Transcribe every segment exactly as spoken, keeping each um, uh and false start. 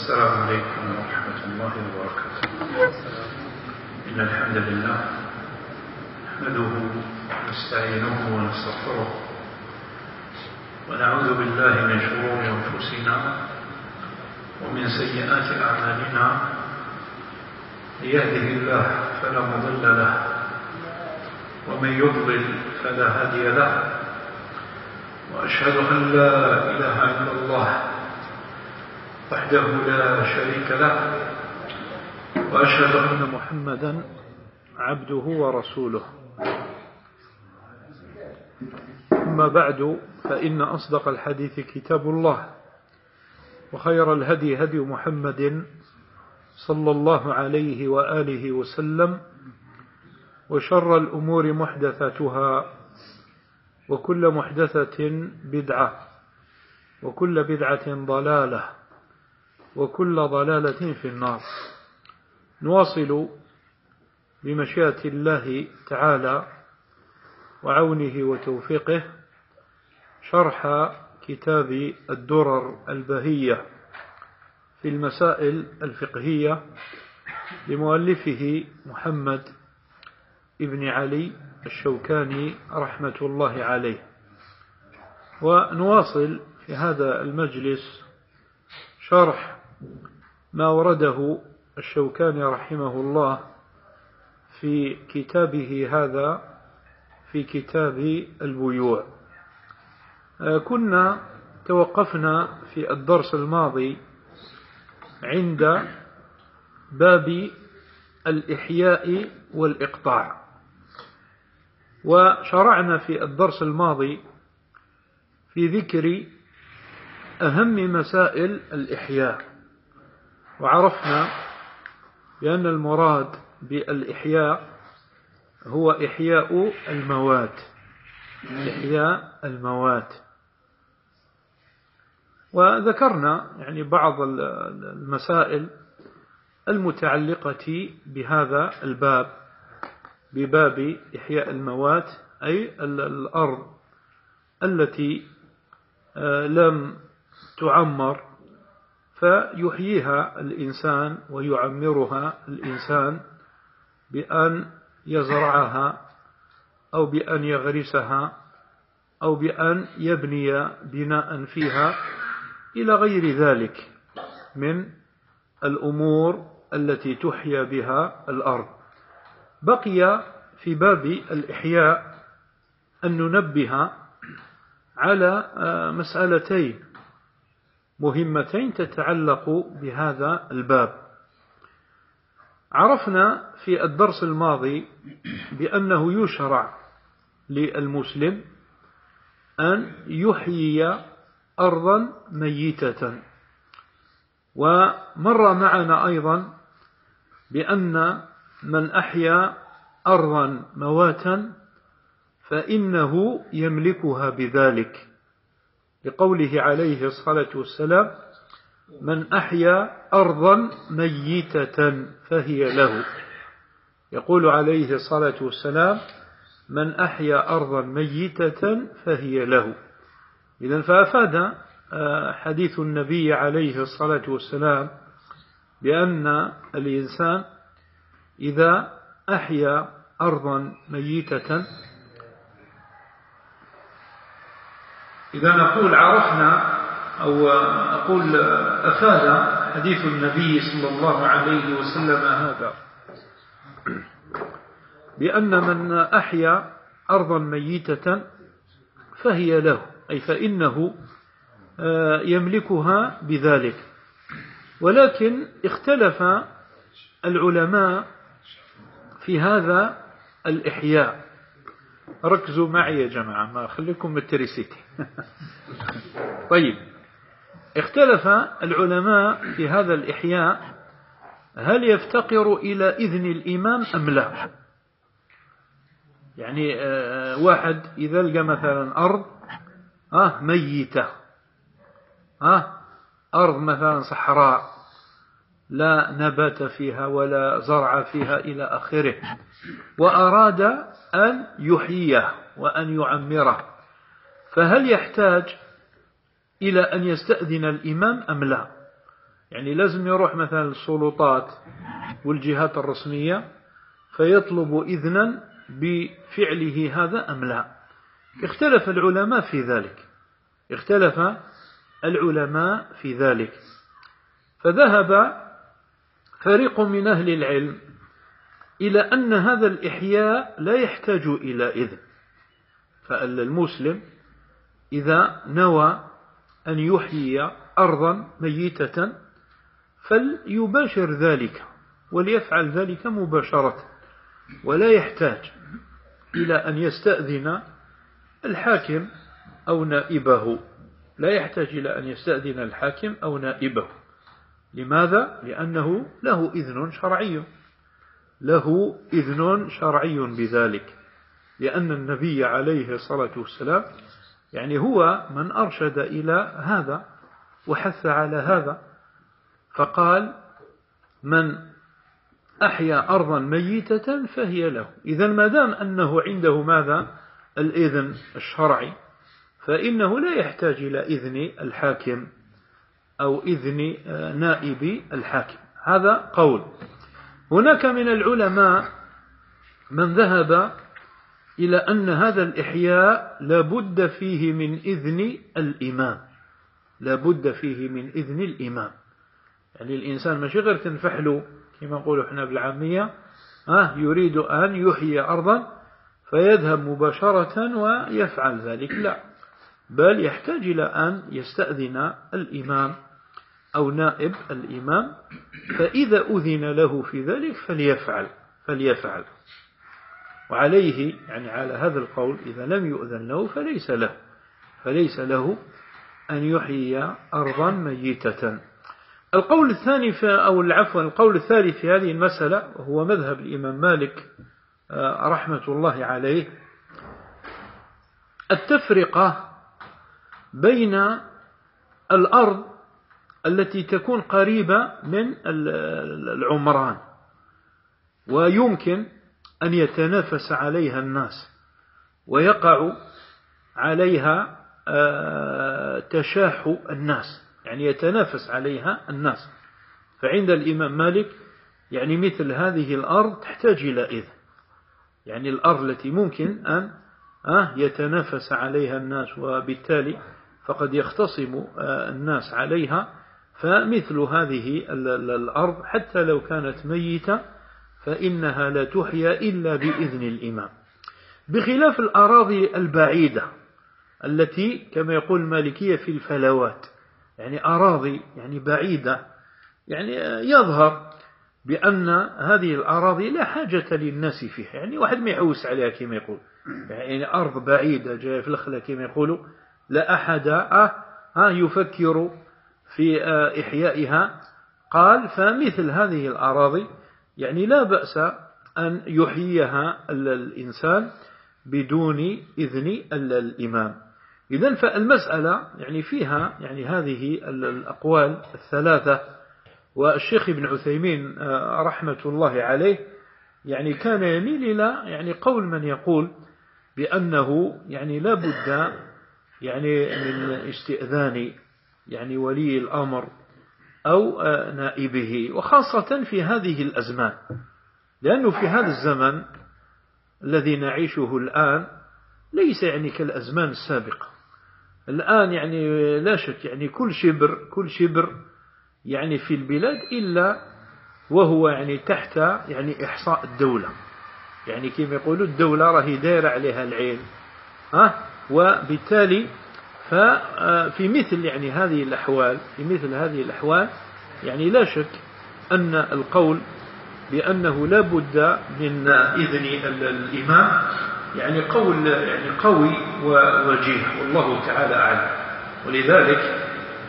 السلام عليكم ورحمة الله وبركاته. إن الحمد لله نحمده ونستعينه ونستغفره ونعوذ بالله من شرور أنفسنا ومن سيئات أعمالنا. من يهده الله فلا مضل له ومن يضلل فلا هادي له، وأشهد أن لا إله إلا الله وحده لا شريك له، وأشهد أن محمدا عبده ورسوله. أما بعد، فإن أصدق الحديث كتاب الله، وخير الهدي هدي محمد صلى الله عليه وآله وسلم، وشر الأمور محدثاتها، وكل محدثة بدعة، وكل بدعة ضلالة، وكل ضلالة في النار. نواصل بمشيئة الله تعالى وعونه وتوفيقه شرح كتاب الدرر البهية في المسائل الفقهية لمؤلفه محمد ابن علي الشوكاني رحمة الله عليه. ونواصل في هذا المجلس شرح ما ورده الشوكاني رحمه الله في كتابه هذا، في كتاب البيوع. كنا توقفنا في الدرس الماضي عند باب الإحياء والإقطاع، وشرعنا في الدرس الماضي في ذكر أهم مسائل الإحياء، وعرفنا بأن المراد بالإحياء هو إحياء الموات، إحياء الموات. وذكرنا يعني بعض المسائل المتعلقة بهذا الباب، بباب إحياء الموات، أي الأرض التي لم تعمر فيحييها الإنسان ويعمرها الإنسان بأن يزرعها أو بأن يغرسها أو بأن يبني بناء فيها إلى غير ذلك من الأمور التي تحيى بها الأرض. بقي في باب الإحياء أن ننبه على مسألتين مهمتين تتعلق بهذا الباب. عرفنا في الدرس الماضي بأنه يشرع للمسلم أن يحيي أرضا ميتة، ومر معنا أيضا بأن من أحيا أرضا مواتا فإنه يملكها بذلك، لقوله عليه الصلاة والسلام: من أحيا أرضا ميتة فهي له. يقول عليه الصلاة والسلام: من أحيا أرضا ميتة فهي له. إذن فأفاد حديث النبي عليه الصلاة والسلام بأن الإنسان إذا أحيا أرضا ميتة، إذا نقول عرفنا أو أقول أفاد حديث النبي صلى الله عليه وسلم هذا بأن من أحيا أرضا ميتة فهي له، أي فإنه يملكها بذلك. ولكن اختلف العلماء في هذا الإحياء. ركزوا معي يا جماعة، ما خليكم مترسيتي. طيب، اختلف العلماء في هذا الإحياء، هل يفتقر إلى إذن الإمام أم لا؟ يعني واحد إذا لقى مثلا أرض آه ميتة، آه أرض مثلا صحراء لا نبات فيها ولا زرع فيها إلى آخره، وأراد أن يحييه وأن يعمره، فهل يحتاج إلى أن يستأذن الإمام أم لا؟ يعني لازم يروح مثلا السلطات والجهات الرسمية فيطلب إذنا بفعله هذا أم لا. اختلف العلماء في ذلك اختلف العلماء في ذلك فذهب فريق من أهل العلم إلى أن هذا الإحياء لا يحتاج إلى إذن. فالمسلم إذا نوى أن يحيي أرضا ميتة فليباشر ذلك وليفعل ذلك مباشرة ولا يحتاج إلى أن يستأذن الحاكم أو نائبه لا يحتاج إلى أن يستأذن الحاكم أو نائبه. لماذا؟ لأنه له إذن شرعي له إذن شرعي بذلك، لأن النبي عليه الصلاة والسلام يعني هو من أرشد إلى هذا وحث على هذا، فقال من أحيا أرضا ميتة فهي له. إذن ما دام أنه عنده ماذا؟ الإذن الشرعي، فإنه لا يحتاج إلى إذن الحاكم أو إذن نائب الحاكم. هذا قول. هناك من العلماء من ذهب إلى أن هذا الإحياء لابد فيه من إذن الإمام لابد فيه من إذن الإمام. يعني الإنسان ماشي غير تنفحله كما نقول احنا بالعامية آه يريد أن يحيي أرضا فيذهب مباشرة ويفعل ذلك، لا، بل يحتاج إلى أن يستأذن الإمام أو نائب الإمام، فإذا أذن له في ذلك فليفعل فليفعل وعليه يعني على هذا القول إذا لم يؤذن له فليس له فليس له أن يحيي أرضا ميتة. القول الثاني في أو العفو القول الثالث في هذه المسألة وهو مذهب الإمام مالك رحمة الله عليه، التفرقة بين الأرض التي تكون قريبة من العمران ويمكن أن يتنافس عليها الناس ويقع عليها تشاح الناس، يعني يتنافس عليها الناس. فعند الإمام مالك يعني مثل هذه الأرض تحتاج إلى إذن، يعني الأرض التي ممكن أن يتنافس عليها الناس وبالتالي فقد يختصم الناس عليها، فمثل هذه الأرض حتى لو كانت ميتة فإنها لا تحيا إلا بإذن الإمام، بخلاف الأراضي البعيدة التي كما يقول المالكية في الفلوات، يعني أراضي يعني بعيدة، يعني يظهر بأن هذه الأراضي لا حاجة للناس فيها، يعني واحد ما يحوس عليها كما يقول، يعني أرض بعيدة جاية في الخلا كما يقولوا لا أحد آه يفكر في إحيائها. قال فمثل هذه الأراضي يعني لا بأس أن يحييها الإنسان بدون إذن الإمام. إذن فالمسألة يعني فيها يعني هذه الأقوال الثلاثة. والشيخ ابن عثيمين رحمة الله عليه يعني كان يميل إلى يعني قول من يقول بأنه يعني لا بد يعني من استئذان يعني ولي الأمر أو نائبه، وخاصة في هذه الأزمان، لأنه في هذا الزمن الذي نعيشه الآن ليس يعني كالأزمان السابقة. الآن يعني لا شك يعني كل شبر كل شبر يعني في البلاد إلا وهو يعني تحت يعني إحصاء الدولة، يعني كما يقولوا الدولة راهي دايرة عليها العين ها، وبالتالي ففي مثل يعني هذه الأحوال في مثل هذه الأحوال يعني لا شك أن القول بأنه لا بد من إذن الإمام يعني قول يعني قوي ووجيه، والله تعالى أعلم. ولذلك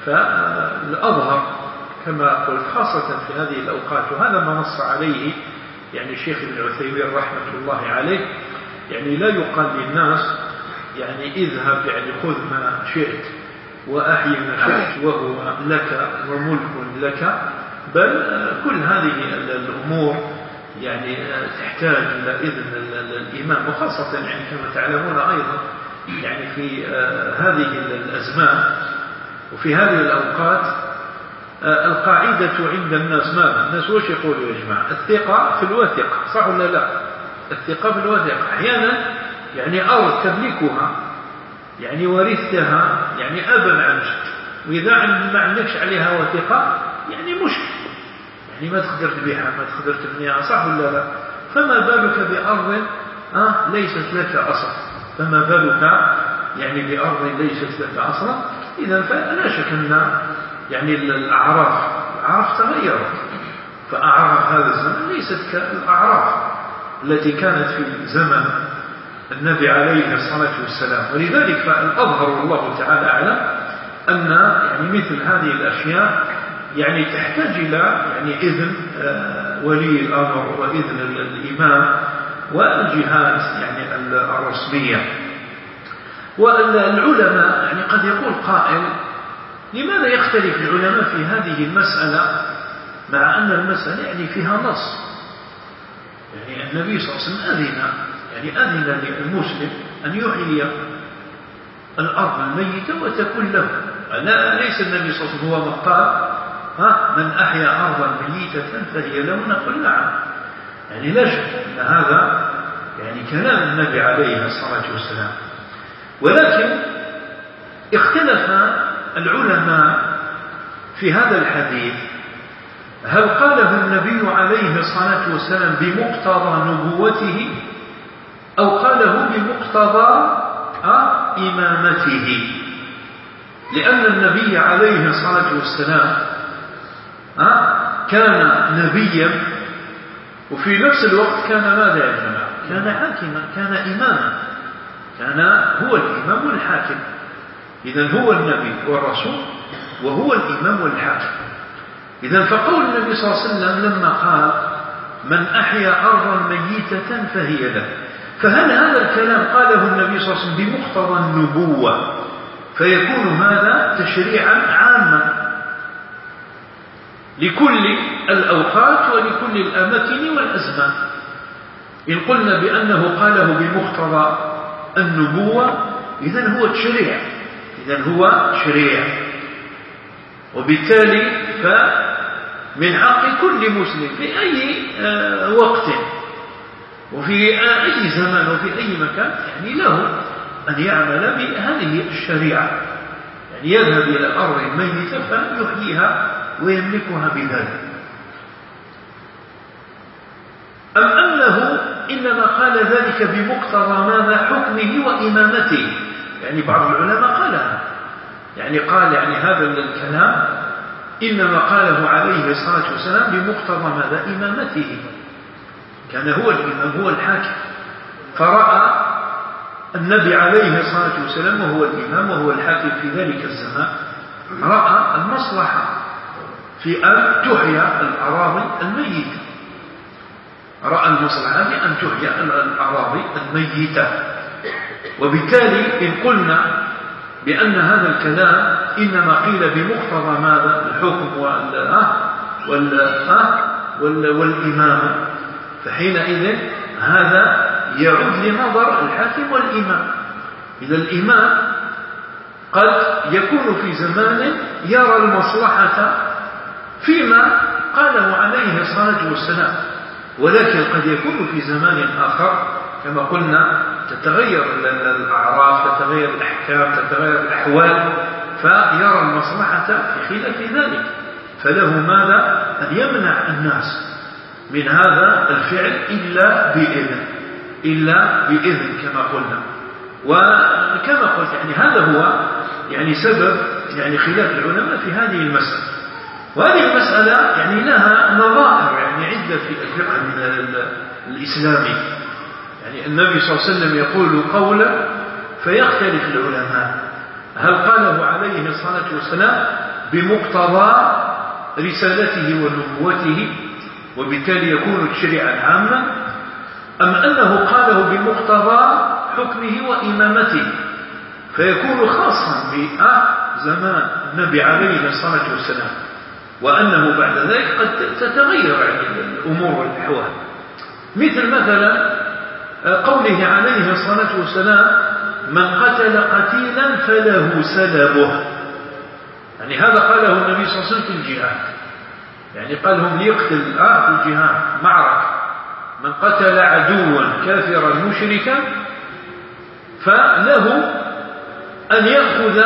فالأظهر كما قلت خاصة في هذه الأوقات، وهذا ما نص عليه يعني الشيخ ابن عثيمين رحمة الله عليه، يعني لا يقال للناس يعني اذهب يعني خذ ما شئت وأحي ما شئت وهو لك وملك لك، بل كل هذه الأمور يعني تحتاج إلى إذن الإمام، وخاصة يعني كما تعلمون أيضا يعني في هذه الأزمان وفي هذه الأوقات القاعدة عند الناس ماذا؟ الناس وش يقولوا يا جماعة؟ الثقة في الوثق، صح ولا لا؟ الثقة في الوثق. أحيانا يعني أرض تملكها، يعني ورثتها يعني أبا عن جد، وإذا ما عندكش عليها وثقة يعني مشكل، يعني ما تقدر تبيعها، ما تقدر تبنيها، صح ولا لا؟ فما بالك بأرض آه ليست لك أصلا، فما بالك يعني بأرض ليست لك أصلا. إذا فلا شك أن يعني الأعراف الأعراف تغيرت، فأعراف هذا الزمن ليست كالأعراف التي كانت في زمن النبي عليه الصلاة والسلام. ولذلك فالأظهر والله تعالى أعلم أن يعني مثل هذه الأشياء يعني تحتاج إلى يعني إذن ولي الأمر وإذن الإمام والجهات يعني الرسمية. والعلماء يعني قد يقول قائل: لماذا يختلف العلماء في هذه المسألة مع أن المسألة يعني فيها نص؟ يعني النبي صلى الله عليه وسلم أذن يعني أذن للمسلم أن يحيي الأرض الميتة وتكون له. لا، ليس النبي صلى الله عليه وسلم هو من قال ها من أحيا أرضا ميتة فهي له، نقول نعم، يعني لا شك أن هذا يعني كلام النبي عليه الصلاة والسلام. ولكن اختلف العلماء في هذا الحديث، هل قاله النبي عليه الصلاة والسلام بمقتضى نبوته أو قاله بمقتضى إمامته؟ لأن النبي عليه الصلاة والسلام كان نبيا وفي نفس الوقت كان ماذا يا جماعة؟ كان حاكما، كان إماما، كان هو الإمام والحاكم. إذن هو النبي والرسول وهو الإمام والحاكم. إذن فقول النبي صلى الله عليه وسلم لما قال من أحيا أرضا ميتة فهي له، فهل هذا الكلام قاله النبي صلى الله عليه وسلم بمقتضى النبوة فيكون هذا تشريعا عاما لكل الأوقات ولكل الأماكن والأزمان؟ إن قلنا بأنه قاله بمقتضى النبوة إذن هو تشريع، إذن هو شريع، وبالتالي فمن حق كل مسلم في أي وقت وفي أي زمان وفي أي مكان يعني له أن يعمل بهذه الشريعة، يعني يذهب إلى الأرض الميتة فيحييها ويملكها بذلك. أم أنه إنما قال ذلك بمقتضى ماذا؟ حكمه وإمامته. يعني بعض العلماء قالها، يعني قال يعني هذا الكلام إنما قاله عليه الصلاة والسلام بمقتضى ماذا؟ إمامته، كان هو الإمام هو الحاكم، فرأى النبي عليه الصلاة والسلام وهو الإمام وهو الحاكم في ذلك الزمان، رأى المصلحة في أن تحيا الأراضي الميتة، رأى المصلحة في أن تحيا الأراضي الميتة. وبالتالي إن قلنا بأن هذا الكلام إنما قيل بمقتضى ماذا؟ الحكم والإمامة، فحينئذ هذا يعود لنظر الحاكم والإمام. إذا الإمام قد يكون في زمان يرى المصلحة فيما قاله عليه الصلاة والسلام، ولكن قد يكون في زمان آخر كما قلنا تتغير الأعراف، تتغير الأحكام، تتغير الأحوال، فيرى المصلحة في خلاف ذلك، فله ماذا؟ أن يمنع الناس من هذا الفعل إلا بإذن، إلا بإذن كما قلنا. وكما قلت يعني هذا هو يعني سبب يعني خلاف العلماء في هذه المسألة. وهذه المسألة يعني لها نظائر يعني عدة في الفقه الإسلامي. يعني النبي صلى الله عليه وسلم يقول قولا فيختلف العلماء، هل قاله عليه الصلاة والسلام بمقتضى رسالته ونبوته وبالتالي يكون تشريعا عاما، أم أنه قاله بمقتضى حكمه وإمامته فيكون خاصا بزمان النبي عليه الصلاة والسلام، وأنه بعد ذلك قد تتغير الأمور والأحوال. مثل مثلا قوله عليه الصلاة والسلام من قتل قتيلا فله سلبه، يعني هذا قاله النبي صلى الله عليه وسلم في الجهاد، يعني قالهم ليقتل آه في الجهاد معركة من قتل عدوا كافرا مشركا فله أن يأخذ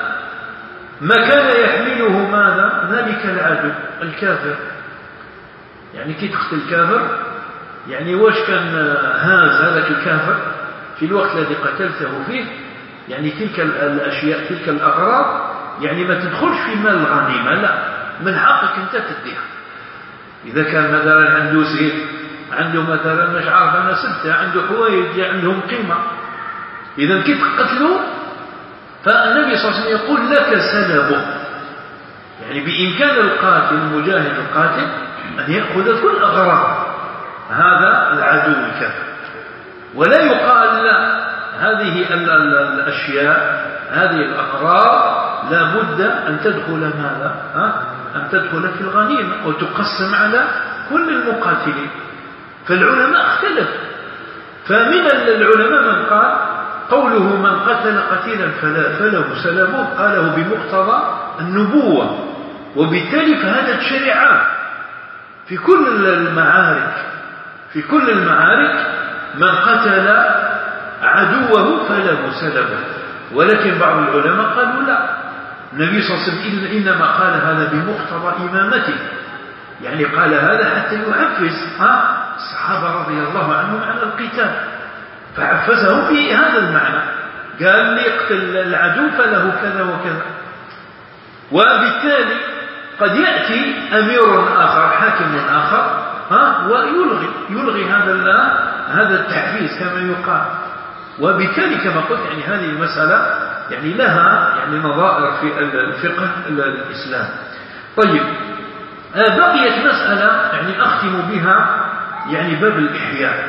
ما كان يحمله ماذا ذلك العدو الكافر. يعني كي تقتل كافر يعني واش كان هاز هذاك الكافر في الوقت الذي قتلته فيه، يعني تلك الأشياء تلك الأغراض يعني ما تدخلش في مال الغنيمة، لا، من حقك أنت تديها. إذا كان مثلا عنده سيف، عنده مثلا مش عارف أنا سبتة، عنده حوايج عندهم قيمة، إذا كي تقتلوا فالنبي صلى الله عليه وسلم يقول لك سلبه، يعني بإمكان القاتل المجاهد القاتل أن يأخذ كل أغراض هذا العدو الكافر، ولا يقال لا هذه الأشياء هذه الأغراض لا بد أن تدخل ماذا ها؟ أن تدخل في الغنيمة وتقسم على كل المقاتلين. فالعلماء اختلفوا، فمن العلماء من قال قوله من قتل قتيلا فله سلبه قاله بمقتضى النبوة، وبالتالي فهذا الشريعة في كل المعارك في كل المعارك من قتل عدوه فله سلبه. ولكن بعض العلماء قالوا لا، النبي صلى الله عليه وسلم إنما قال هذا بمقتضى إمامته، يعني قال هذا حتى يحفز ها الصحابة رضي الله عنهم على القتال، فحفزهم في هذا المعنى، قال لي يقتل العدو فله كذا وكذا. وبالتالي قد يأتي أمير آخر حاكم آخر ها ويلغي يلغي هذا هذا التحفيز كما يقال. وبالتالي كما قلت يعني هذه المسألة يعني لها يعني نظائر في الفقه الإسلام. طيب بقيت مسألة يعني أختم بها يعني باب الإحياء.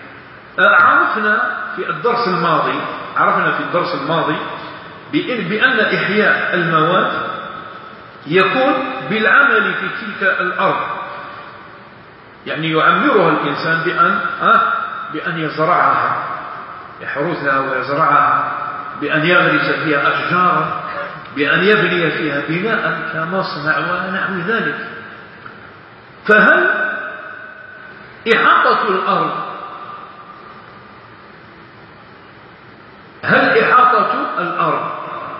عرفنا في الدرس الماضي عرفنا في الدرس الماضي بأن إحياء المواد يكون بالعمل في تلك الأرض، يعني يعمرها الإنسان بأن آه بأن يزرعها، يحرثها ويزرعها، بأن يغرس فيها أشجارا، بأن يبني فيها بناء كمصنع ونحو ذلك. فهل إحاطة الأرض هل إحاطة الأرض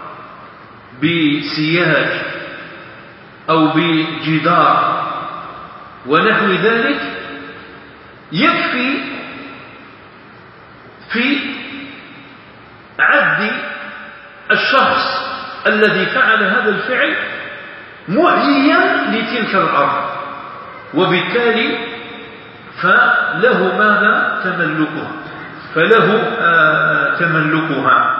بسياج أو بجدار ونحو ذلك يكفي في عد الشخص الذي فعل هذا الفعل محييا لتلك الأرض، وبالتالي فله ماذا تملكها فله آه تملكها.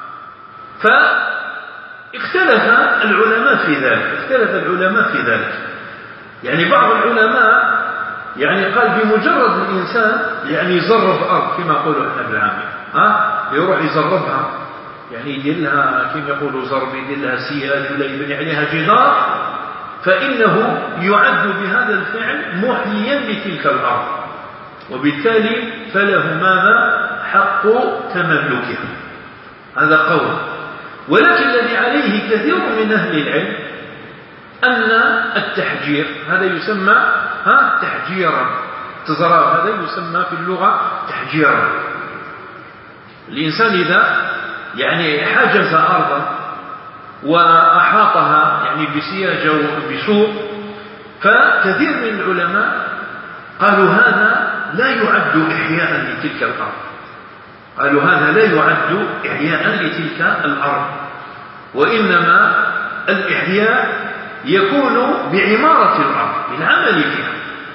فاختلف العلماء في ذلك اختلف العلماء في ذلك يعني بعض العلماء يعني قال بمجرد الإنسان يعني يزرب أرض كما يقولوا احنا بالعامية ها يروح يزربها، يعني يدير لها كما يقولوا زرب، يدير لها سياج ولا يبني عليها جدار، فإنه يعد بهذا الفعل محييا لتلك الأرض، وبالتالي فله ماذا حق تملكها. هذا قول. ولكن الذي عليه كثير من أهل العلم أن التحجير هذا يسمى ها تحجيرا، تزراب هذا يسمى في اللغة تحجيرا. الإنسان إذا يعني حجز أرضا وأحاطها يعني بسياج أو بسور، فكثير من العلماء قالوا هذا لا يعد إحياء لتلك الأرض قالوا هذا لا يعد إحياء لتلك الأرض، وإنما الإحياء يكون بعمارة الأرض بالعمل فيها.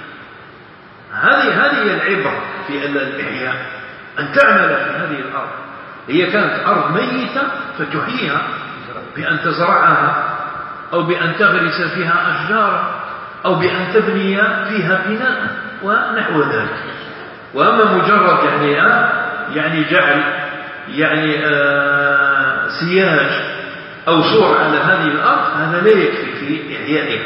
هذه هذه العبرة في الإحياء، أن تعمل في هذه الأرض. هي كانت أرض ميتة فتحييها بأن تزرعها أو بأن تغرس فيها أشجارا أو بأن تبني فيها بناء ونحو ذلك. وأما مجرد يعني يعني جعل يعني آه سياج أو سور على هذه الأرض هذا لا يكفي في إحيائها.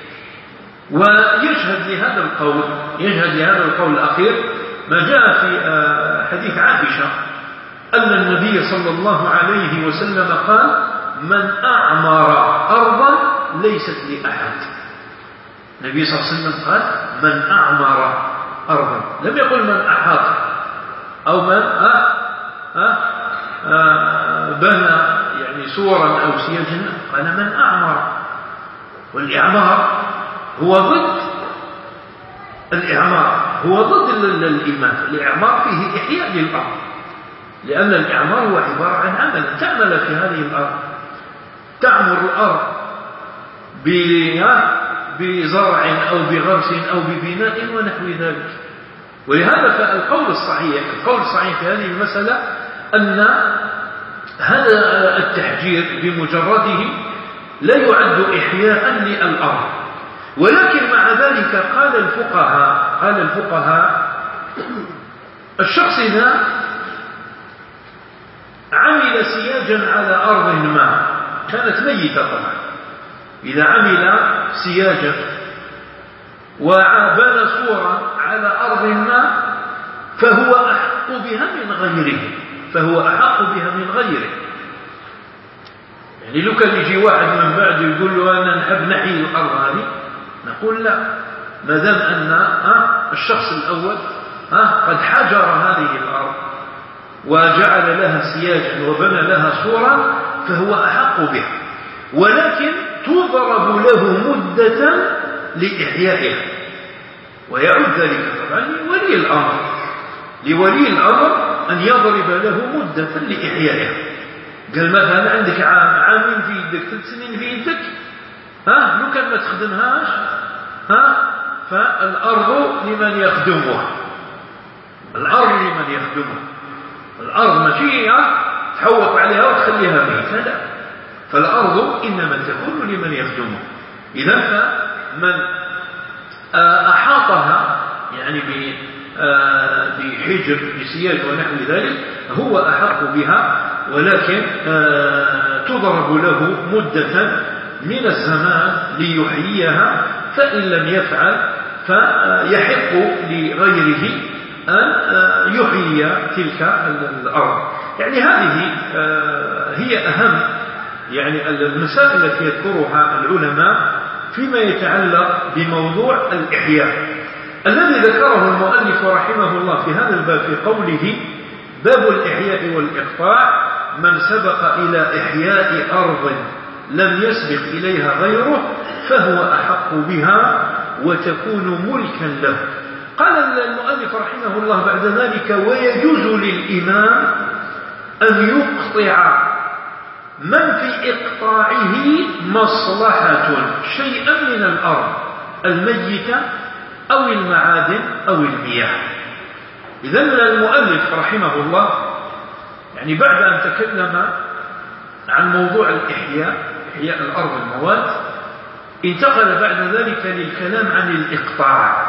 ويشهد لهذا القول يشهد لهذا القول الأخير ما جاء في آه حديث عائشة أن النبي صلى الله عليه وسلم قال من أعمر أرضا ليست لأحد. النبي صلى الله عليه وسلم قال من أعمر أرضا، لم يقل من أحاط أو من أه أه أه بنى يعني سورا أو سياجا، قال من أعمر. والإعمار هو ضد الإعمار، هو ضد الإيمان. الإعمار فيه إحياء للأرض، لأن الإعمار هو عبارة عن عمل تعمل في هذه الأرض، تعمر الأرض بزرع أو بغرس أو ببناء ونحو ذلك. ولهذا فالقول الصحيح القول الصحيح في هذه المسألة أن هذا التحجير بمجرده لا يعد إحياء للأرض. ولكن مع ذلك قال الفقهاء قال الفقهاء الشخص إذا عمل سياجا على أرض ما كانت ميتة طبعا، إذا عمل سياجا وبنى سورا على أرض ما فهو أحق بها من غيره، فهو أحق بها من غيره. يعني لو كان يجي واحد من بعد يقول له أنا نحب نحيي الأرض هذه، نقول لا، ما دام أن الشخص الأول قد حجر هذه الأرض وجعل لها سياجا وبنى لها سورا فهو أحق بها، ولكن تضرب له مدة لإحيائها. ويعود ذلك طبعا لولي الأمر، لولي الأمر أن يضرب له مدة لإحيائها. قال مثلا عندك عام عامين في يدك، ثلاث سنين في يدك، ها لو كان ما تخدمهاش ها فالأرض لمن يخدمها، الأرض لمن يخدمها، الأرض ماشي تحوط عليها وتخليها ميتة، لا، فالأرض إنما تكون لمن يخدمها. إذا فمن أحاطها يعني بحجر بسياج ونحو ذلك هو أحق بها، ولكن تضرب له مدة من الزمان ليحييها، فإن لم يفعل فيحق لغيره أن يحيي تلك الأرض. يعني هذه هي أهم يعني المسائل التي يذكرها العلماء فيما يتعلق بموضوع الإحياء الذي ذكره المؤلف رحمه الله في هذا الباب في قوله باب الإحياء والإقطاع: من سبق إلى إحياء أرض لم يسبق إليها غيره فهو أحق بها وتكون ملكا له. قال المؤلف رحمه الله بعد ذلك: ويجوز للإمام أن يقطع من في إقطاعه مصلحة شيئا من الأرض الميتة أو المعادن أو المياه. إذن المؤلف رحمه الله يعني بعد أن تكلم عن موضوع الإحياء، إحياء الأرض الموات، انتقل بعد ذلك للكلام عن الإقطاع،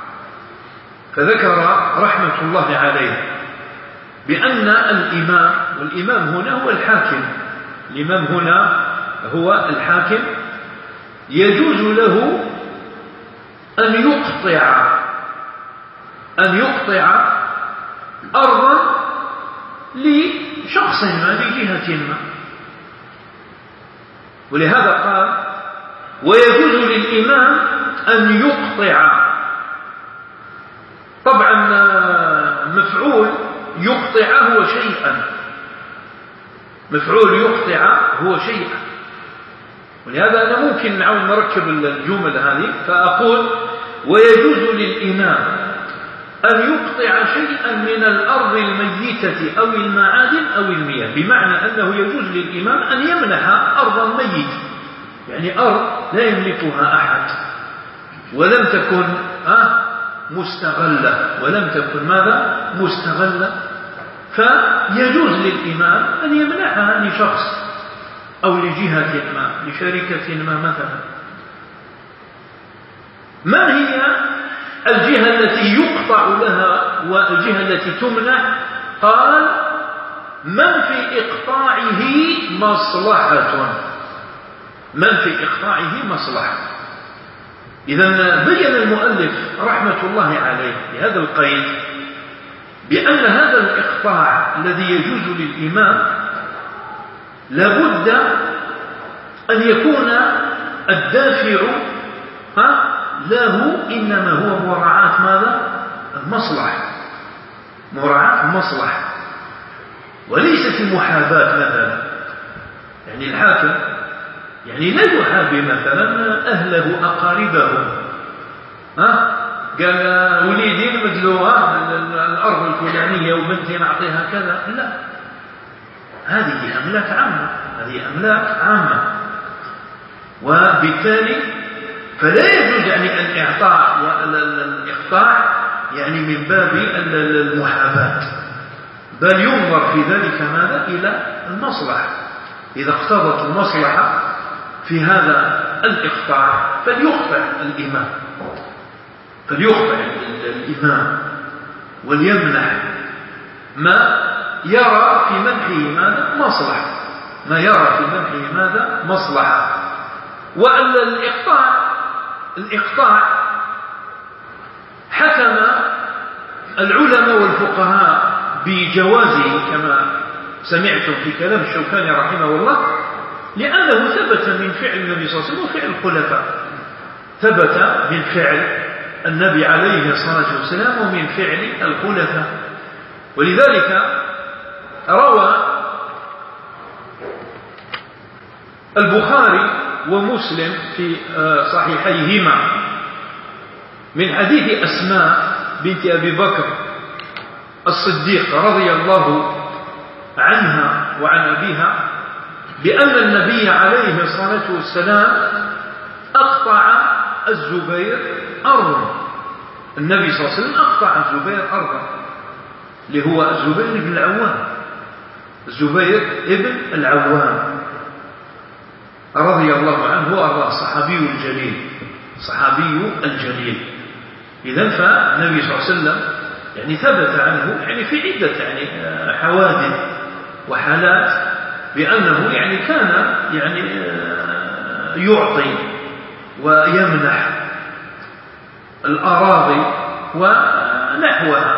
فذكر رحمة الله عليه بأن الإمام، والإمام هنا هو الحاكم، الإمام هنا هو الحاكم، يجوز له أن يقطع أن يقطع أرضا لشخص ما لجهة ما. ولهذا قال: ويجوز للإمام أن يقطع. طبعا مفعول يقطع هو شيئا، مفعول يقطع هو شيئا. ولهذا أنا ممكن نعود نركب الجمل هذه فأقول: ويجوز للإمام أن يقطع شيئا من الأرض الميتة أو المعادن أو المياه، بمعنى أنه يجوز للإمام أن يمنح أرضا ميتة، يعني أرض لا يملكها أحد ولم تكن آه مستغلة، ولم تكن ماذا مستغلة، فيجوز للإمام أن يمنحها لشخص أو لجهة ما، لشركة ما مثلا. ما هي الجهة التي يقطع لها والجهة التي تمنح؟ قال: من في إقطاعه مصلحة، من في إقطاعه مصلحة. إذن بين المؤلف رحمة الله عليه بهذا القيد بأن هذا الإقطاع الذي يجوز للإمام لابد أن يكون الدافع ها له إنما هو مراعاة ماذا؟ المصلحة، مراعاة المصلحة، وليست المحاباة مثلا. يعني الحاكم يعني لا يحابي مثلا أهله أقاربه، ها قال وليدي نبذلوها الأرض الفلانية وبنتي نعطيها كذا، لا، هذه أملاك عامة، هذه أملاك عامة، وبالتالي فلا يجوز يعني الإعطاء والإقطاع يعني من باب المحاباة، بل ينظر في ذلك ماذا؟ إلى المصلحة. إذا اقتضت المصلحة في هذا الإقطاع فليقطع الإمام، فليقطع الإمام وليمنح ما يرى في منحه ماذا؟ مصلحة، ما يرى في منحه ماذا؟ مصلحة. والإقطاع الإقطاع حكم العلماء والفقهاء بجوازه كما سمعتم في كلام الشوكاني رحمه الله، لأنه ثبت من فعل النبي صلى الله عليه وسلم وفعل الخلفاء، ثبت من فعل النبي عليه الصلاة والسلام ومن فعل الخلفاء. ولذلك روى البخاري ومسلم في صحيحيهما من حديث أسماء بنت أبي بكر الصديق رضي الله عنها وعن أبيها بأن النبي عليه الصلاة والسلام أقطع الزبير أرضا. النبي صلى الله عليه وسلم أقطع الزبير أرضا، اللي هو الزبير بن العوام، الزبير ابن العوام رضي الله عنه وأرضاه، الصحابي الجليل، صحابي الجليل. إذن فالنبي صلى الله عليه وسلم يعني ثبت عنه يعني في عدة يعني حوادث وحالات بأنه يعني كان يعني يعطي ويمنح الأراضي ونحوها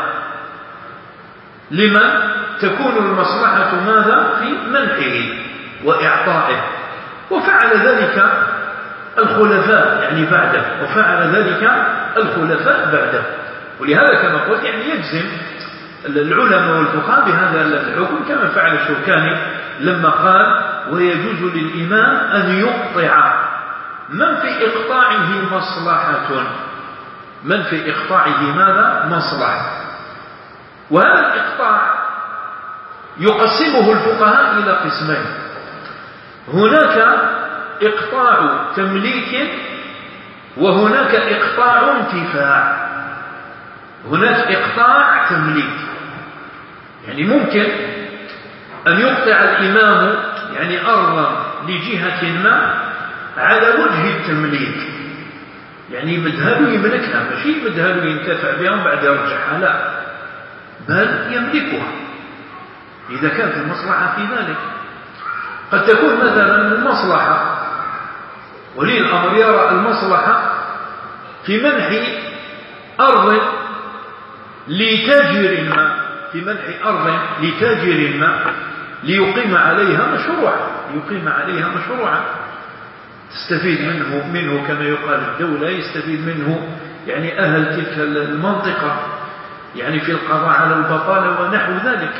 لمن تكون المصلحة ماذا؟ في منحه وإعطائه. وفعل ذلك الخلفاء يعني بعده، وفعل ذلك الخلفاء بعده. ولهذا كما قلت يعني يجزم العلماء والفقهاء بهذا الحكم كما فعل الشوكاني لما قال ويجوز للإمام أن يقطع من في إقطاعه مصلحة، من في إقطاعه ماذا؟ مصلحة. وهذا الإقطاع يقسمه الفقهاء إلى قسمين: هناك إقطاع تمليك وهناك إقطاع انتفاع. هناك إقطاع تمليك يعني ممكن أن يقطع الإمام يعني أرضا لجهة ما على وجه التمليك، يعني مذهب يملكها، ماشي مذهب ينتفع بها وبعد يرجعها، لا، بل يملكها إذا كانت المصلحة في ذلك. قد تكون مثلا المصلحة ولي الأمر يرى المصلحة في منح أرض لتاجر ما، في منح أرض لتاجر ما ليقيم عليها مشروعا، ليقيم عليها مشروعا تستفيد منه منه كما يقال الدولة، يستفيد منه يعني أهل تلك المنطقة يعني في القضاء على البطالة ونحو ذلك.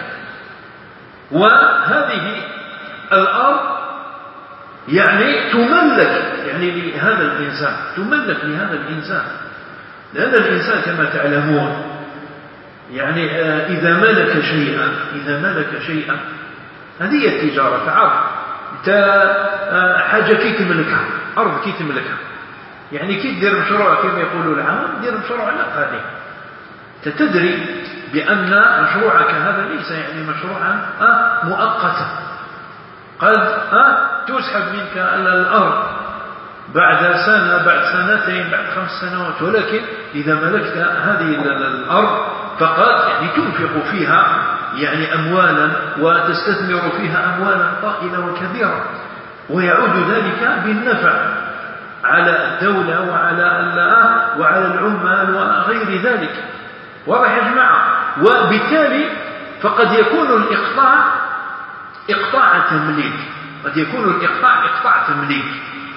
وهذه الأرض يعني تملك يعني لهذا الإنسان، تملك لهذا الإنسان، لأن الإنسان كما تعلمون يعني إذا ملك شيئا إذا ملك شيئا هذه التجارة عرض، أنت حاجة كي تملكها، أرض كي تملكها، يعني كي تدير مشروع كما يقولوا العام دير مشروع لا هذه تدري بأن مشروعك هذا ليس يعني مشروعا آه مؤقتا، قد آه تسحب منك الأرض بعد سنة بعد سنتين بعد خمس سنوات، ولكن إذا ملكت هذه الأرض فقد يعني تنفق فيها يعني أموالا وتستثمر فيها أموالا طائلة وكبيرة، ويعود ذلك بالنفع على الدولة وعلى وعلى العمال وغير ذلك. واضح يا جماعة؟ وبالتالي فقد يكون الإقطاع إقطاع تمليك، قد يكون الإقطاع إقطاع تمليك.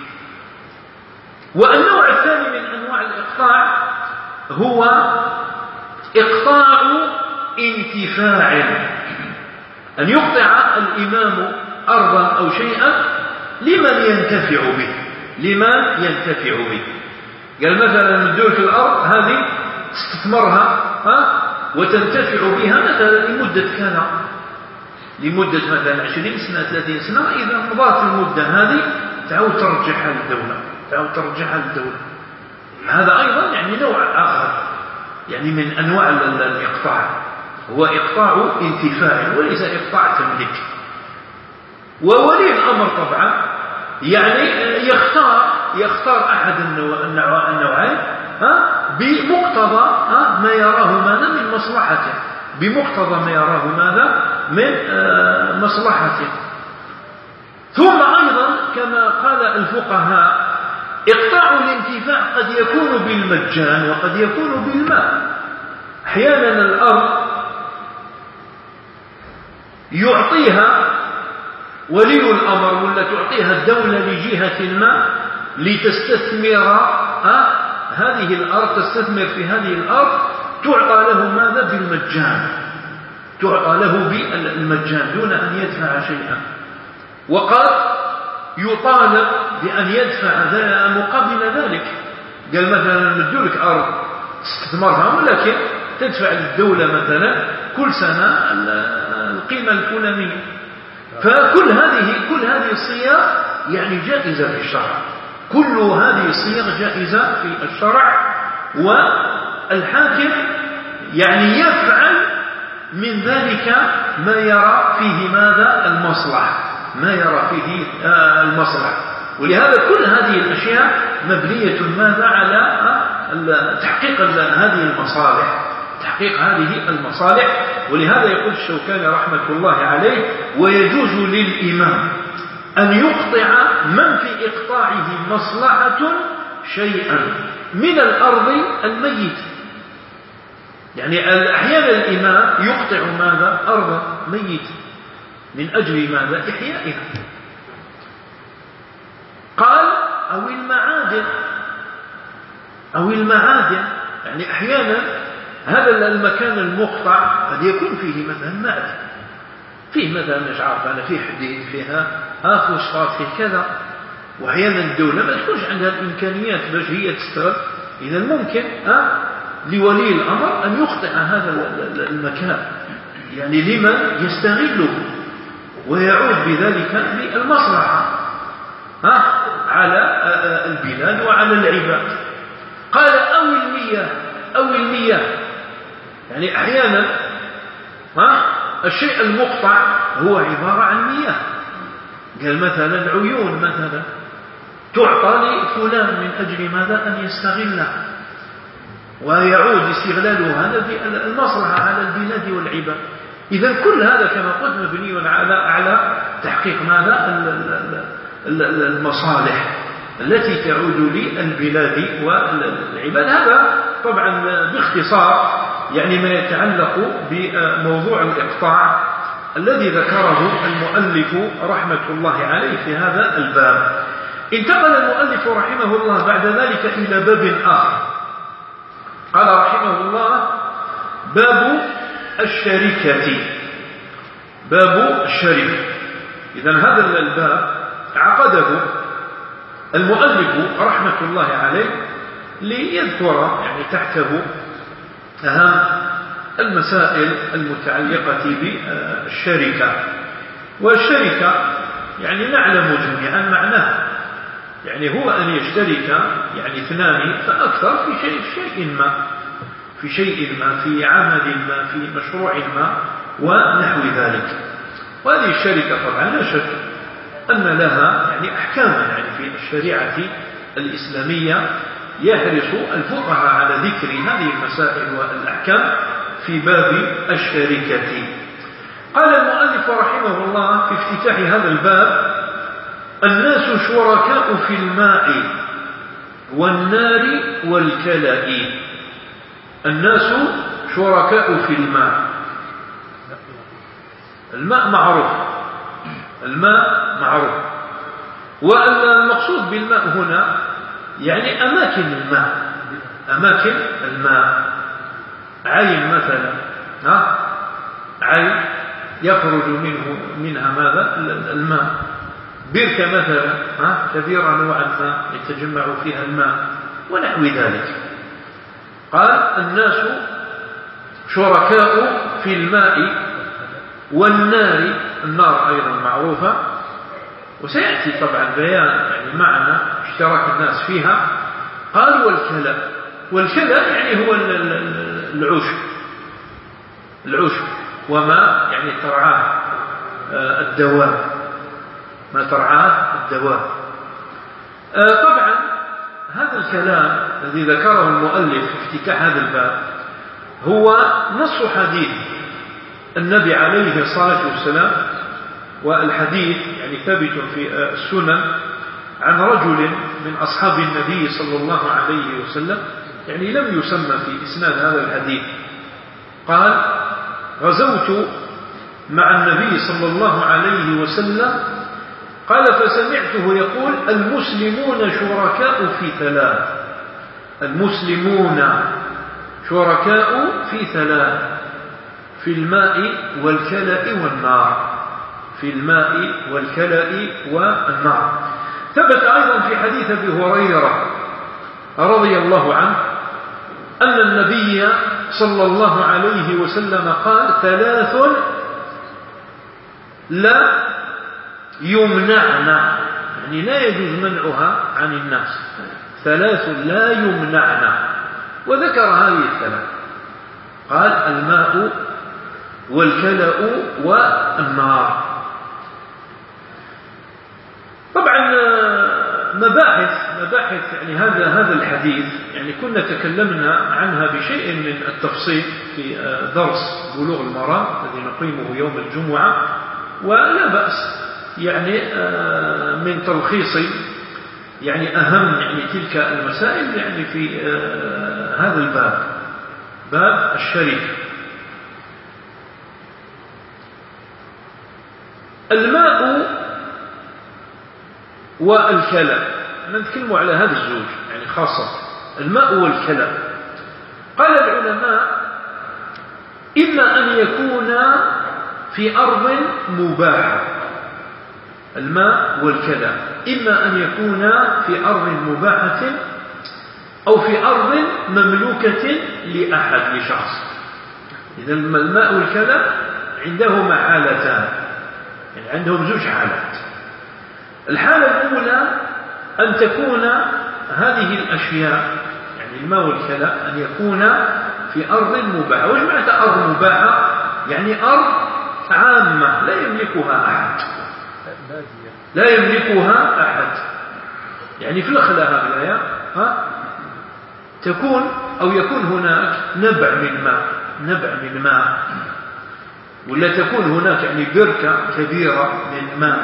والنوع الثاني من أنواع الإقطاع هو إقطاع انتفاع، أن يقطع الإمام أرضا أو شيئا لمن ينتفع به، لمن ينتفع به. قال مثلا ندور في الأرض هذه تستثمرها ها وتنتفع بها مثلا لمدة كذا، لمدة مثلا عشرين سنة ثلاثين سنة، إذا مضت المدة هذه تعود ترجعها للدولة، تعود ترجعها للدولة. هذا أيضا يعني نوع آخر يعني من أنواع الإقطاع، هو إقطاع انتفاع وليس إقطاع تمليك. وولي الأمر طبعا يعني يختار يختار أحد النوعين ها بمقتضى ها ما يراه ماذا من مصلحته، بمقتضى ما يراه ماذا من آه مصلحته. ثم أيضا كما قال الفقهاء إقطاع الانتفاع قد يكون بالمجان وقد يكون بالمال. أحيانا الأرض يعطيها ولي الأمر ولا تعطيها الدولة لجهة ما لتستثمر ها هذه الأرض، تستثمر في هذه الأرض، تعطى له ماذا بالمجان، تعطى له بالمجان دون أن يدفع شيئا. وقد يطالب بأن يدفع مقابل ذلك، قال مثلا ندولك أرض تستثمرها ولكن تدفع للدولة مثلا كل سنة القيمة الفلانية. فكل هذه كل هذه الصيغ يعني جائزة في الشرع، كل هذه الصيغ جائزة في الشرع. والحاكم يعني يفعل من ذلك ما يرى فيه ماذا المصلحة، ما يرى فيه آه المصلحة. ولهذا كل هذه الأشياء مبنية ماذا على تحقيق هذه المصالح، تحقيق هذه المصالح. ولهذا يقول الشوكاني رحمة الله عليه: ويجوز للإمام أن يقطع من في إقطاعه مصلحة شيئا من الأرض الميت. يعني أحيانا الإمام يقطع ماذا أرض ميت من أجل ماذا إحيائها. قال أو المعادن، أو المعادن يعني أحيانا هذا المكان المقطع قد يكون فيه مثلا معدن، فيه مثلا مش عارف أنا فيه حديد، فيها فوسفات، فيه كذا. وأحيانا الدولة ما تكونش عندها الإمكانيات باش هي تستغل، إذا ممكن أه لولي الأمر أن يقطع هذا المكان يعني لمن يستغله ويعود بذلك بالمصلحة أه على البلاد وعلى العباد. قال أو المياه، أو المياه يعني أحيانا ها الشيء المقطع هو عبارة عن مياه. قال مثلا العيون مثلا تعطى لفلان من أجل ماذا أن يستغلها ويعود استغلاله هذا بالمصلحة على البلاد والعباد. إذا كل هذا كما قلت مبني على على تحقيق ماذا المصالح التي تعود للبلاد والعباد. هذا طبعا باختصار يعني ما يتعلق بموضوع الإقطاع الذي ذكره المؤلف رحمة الله عليه في هذا الباب. انتقل المؤلف رحمه الله بعد ذلك إلى باب آخر، قال رحمه الله: باب الشركة. باب الشركة. إذن هذا الباب عقده المؤلف رحمة الله عليه ليذكر يعني تحته أهم المسائل المتعلقة بالشركة. والشركة يعني نعلم جميعا معناه، يعني هو أن يشترك يعني اثنان فأكثر في شيء في شيء ما في شيء ما في عمل ما في مشروع ما ونحو ذلك. وهذه الشركة طبعا لا شك أن لها يعني أحكاما يعني في الشريعة الإسلامية يحرص الفقهاء على ذكر هذه المسائل والأحكام في باب الشركة. قال المؤلف رحمه الله في افتتاح هذا الباب: الناس شركاء في الماء والنار والكلأ. الناس شركاء في الماء. الماء معروف الماء معروف. والمقصود بالماء هنا يعني أماكن الماء، أماكن الماء. عين مثلا، ها عين يخرج منه منها ماذا؟ الماء. بركة مثلا، ها كثيرة نوع الماء يتجمع فيها الماء ونحو ذلك. قال الناس شركاء في الماء والنار، النار أيضا معروفة، وسيأتي طبعا بيان يعني معنى اشتراك الناس فيها. قال والكلى، والكلى يعني هو العشب، العشب وما يعني ترعاه الدواب، ما ترعاه الدواب. طبعا هذا الكلام الذي ذكره المؤلف في افتتاح هذا الباب هو نص حديث النبي عليه الصلاة والسلام، والحديث يعني ثابت في السنن عن رجل من أصحاب النبي صلى الله عليه وسلم، يعني لم يسمى في إسناد هذا الحديث. قال غزوت مع النبي صلى الله عليه وسلم، قال فسمعته يقول المسلمون شركاء في ثلاث، المسلمون شركاء في ثلاث، في الماء والكلأ والنار، في الماء والكلأ والنار. ثبت أيضا في حديث أبي هريرة رضي الله عنه أن النبي صلى الله عليه وسلم قال ثلاث لا يمنعنا، يعني لا يجوز منعها عن الناس، ثلاث لا يمنعنا، وذكر هذه الثلاث، قال الماء والكلأ والنار. طبعا مباحث مباحث يعني هذا هذا الحديث يعني كنا تكلمنا عنها بشيء من التفصيل في درس بلوغ المرام الذي نقيمه يوم الجمعة، ولا بأس يعني من تلخيص يعني أهم يعني تلك المسائل يعني في هذا الباب، باب الشريف. الماء والكلى، نتكلم على هذا الزوج يعني خاصة الماء والكلى. قال العلماء إما أن يكون في أرض مباحة، الماء والكلى إما أن يكون في أرض مباحة أو في أرض مملوكة لأحد لشخص. إذا الماء والكلى عندهما حالتان، يعني عندهم زوج حالات. الحالة الأولى أن تكون هذه الأشياء يعني الماء والكلى أن يكون في أرض مباحة. وش معنى أرض مباحة؟ يعني أرض عامة لا يملكها أحد، لا يملكها أحد، يعني في الخلاء هذا ها تكون أو يكون هناك نبع من ماء، نبع من ماء، ولا تكون هناك يعني بركة كبيرة من ماء.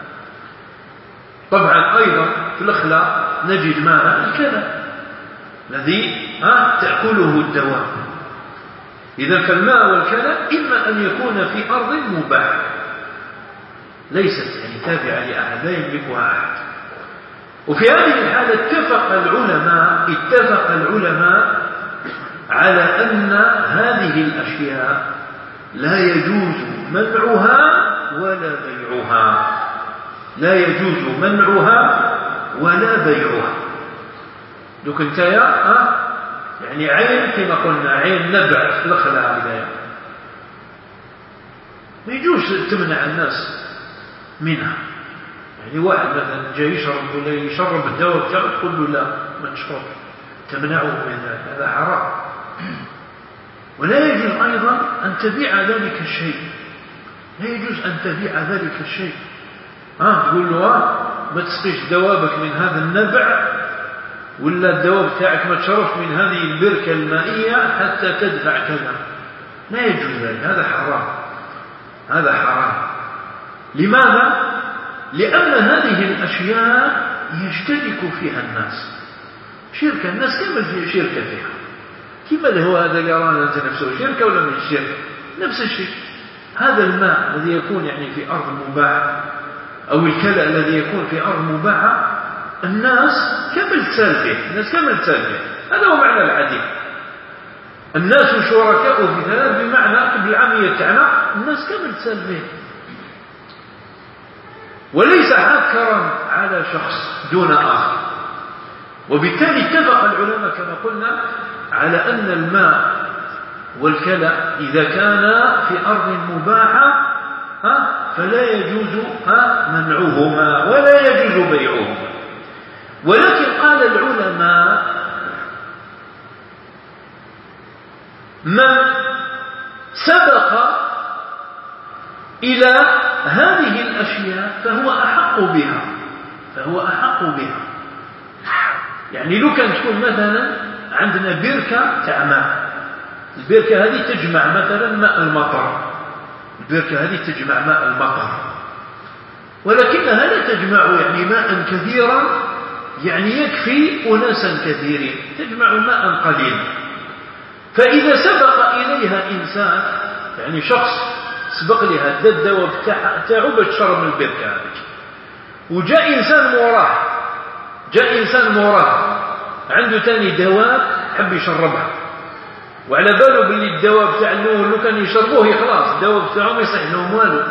طبعا أيضا في الخلاء نجد ماء الكلى الذي ها تأكله الدواب. إذا فالماء والكلى إما أن يكون في أرض مباحة ليست يعني تابعة لأحد لا يملكها أحد. وفي هذه الحالة اتفق العلماء اتفق العلماء على أن هذه الأشياء لا يجوز منعها ولا بيعها، لا يجوز منعها ولا بيعها. دوك انت يا يعني عين كما قلنا عين نبع في الخلاء بداية ما يجوز تمنع الناس منها. يعني واحد مثلا جاي يشرب ولا يشرب الدواء بتاعه تقول له لا ما تشرب، تمنعه من ذلك، هذا حرام. ولا يجوز أيضا أن تبيع ذلك الشيء، لا يجوز أن تبيع ذلك الشيء. ها تقول له ما تسقيش دوابك من هذا النبع، ولا الدواب بتاعك ما تشربش من هذه البركة المائية حتى تدفع كذا، لا يجوز ذلك، هذا حرام، هذا حرام. لماذا؟ لأن هذه الأشياء يشترك فيها الناس، شركة الناس كامل في شركة فيها. كما هو هذا اللي يرانا نفسه شركة ولا مش شركة؟ نفس الشيء. هذا الماء الذي يكون يعني في أرض مباحة أو الكلى الذي يكون في أرض مباحة الناس كامل تسال به، الناس كامل تسال به. هذا هو معنى الحديث. الناس شركاء في ثلاث، بمعنى بالعامية تاعنا الناس كامل تسال به، وليس حكرا على شخص دون آخر. وبالتالي اتفق العلماء كما قلنا على أن الماء والكلى إذا كان في أرض مباحة ها فلا يجوز ها منعهما ولا يجوز بيعهما. ولكن قال العلماء من سبق إلى هذه الأشياء فهو أحق بها، فهو أحق بها. يعني لو كان تكون مثلا عندنا بركة تاع ماء، البركة هذه تجمع مثلا ماء المطر، البركة هذه تجمع ماء المطر، ولكنها لا تجمع يعني ماء كثيرا يعني يكفي أناسا كثيرين، تجمع ماء قليلا. فإذا سبق إليها إنسان يعني شخص سبق لها الدواب تاعو باش تشرب من البركة هذه، وجاء إنسان موراه، جاء إنسان موراه عنده ثاني دواب حب يشربها، وعلى باله باللي الدواب تاع الاول لو كان يشربوه خلاص الدواب تاعهم يصيح لهم والو.